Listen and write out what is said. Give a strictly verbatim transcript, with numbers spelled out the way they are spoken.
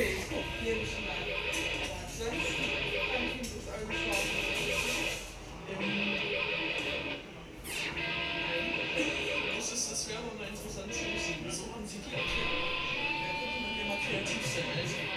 jedes Mal. Aber ansonsten kann ich mir das anschauen. Ähm, Das ist, das wäre mal interessant zu wissen. Wieso haben Sie die erklärt? Da könnte man ja mal kreativ sein. Also